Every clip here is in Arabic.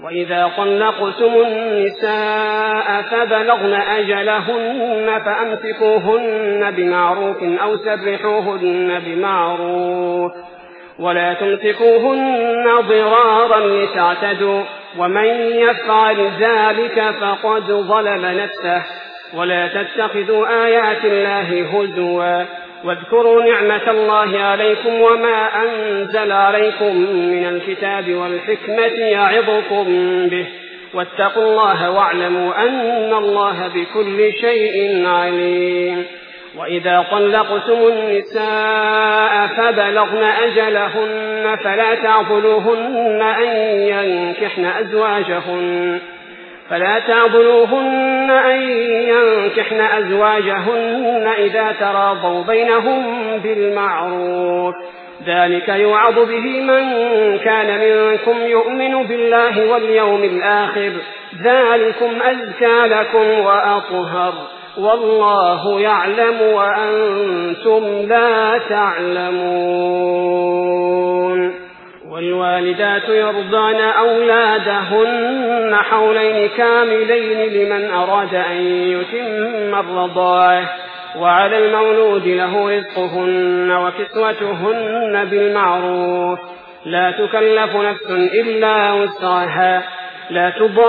وإذا طلقتم النساء فبلغن أجلهن فأمسكوهن بمعروف أو سرحوهن بمعروف ولا تمسكوهن ضرارا لتعتدوا ومن يفعل ذلك فقد ظلم نفسه ولا تتخذوا آيات الله هزوا واذكروا نعمة الله عليكم وما أنزل عليكم من الكتاب والحكمة يعظكم به واتقوا الله واعلموا أن الله بكل شيء عليم. وإذا طلقتم النساء فبلغن أجلهن فلا تعضلوهن أن ينكحن أزواجهن إذا تراضوا بينهم بالمعروف ذلك يوعظ به من كان منكم يؤمن بالله واليوم الآخر ذلكم أزكى لكم وأطهر والله يعلم وأنتم لا تعلمون. والوالدات يرضعن أولادهن حولين كاملين لمن أراد أن يتم الرضاعة وعلى المولود له رزقهن وكسوتهن بالمعروف لا تكلف نفس إلا وسعها لا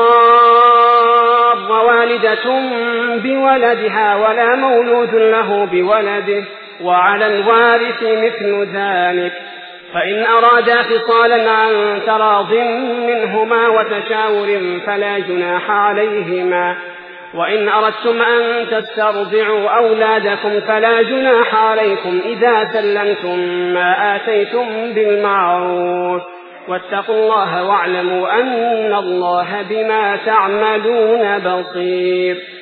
تضار والدة بولدها ولا مولود له بولده وعلى الوارث مثل ذلك فإن أرادا فصالا عن تراض منهما وتشاور فلا جناح عليهما وإن أردتم أن تسترضعوا أولادكم فلا جناح عليكم إذا سلمتم ما آتيتم بالمعروف واتقوا الله واعلموا أن الله بما تعملون بصير.